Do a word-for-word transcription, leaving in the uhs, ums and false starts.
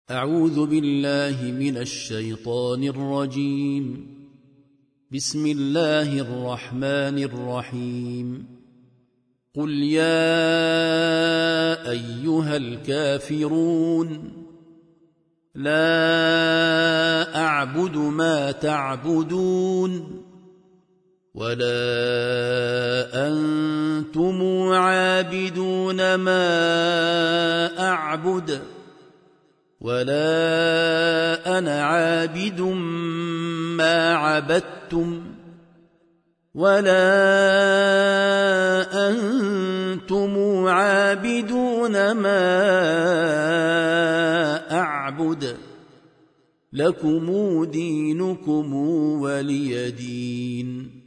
أعوذ بالله من الشيطان الرجيم. بسم الله الرحمن الرحيم. قل يا أيها الكافرون لا أعبد ما تعبدون ولا أنتم عابدون ما أعبد ولا أنا عابد ما عبدتم ولا أنتم عابدون ما أعبد لكم دينكم ولي دين.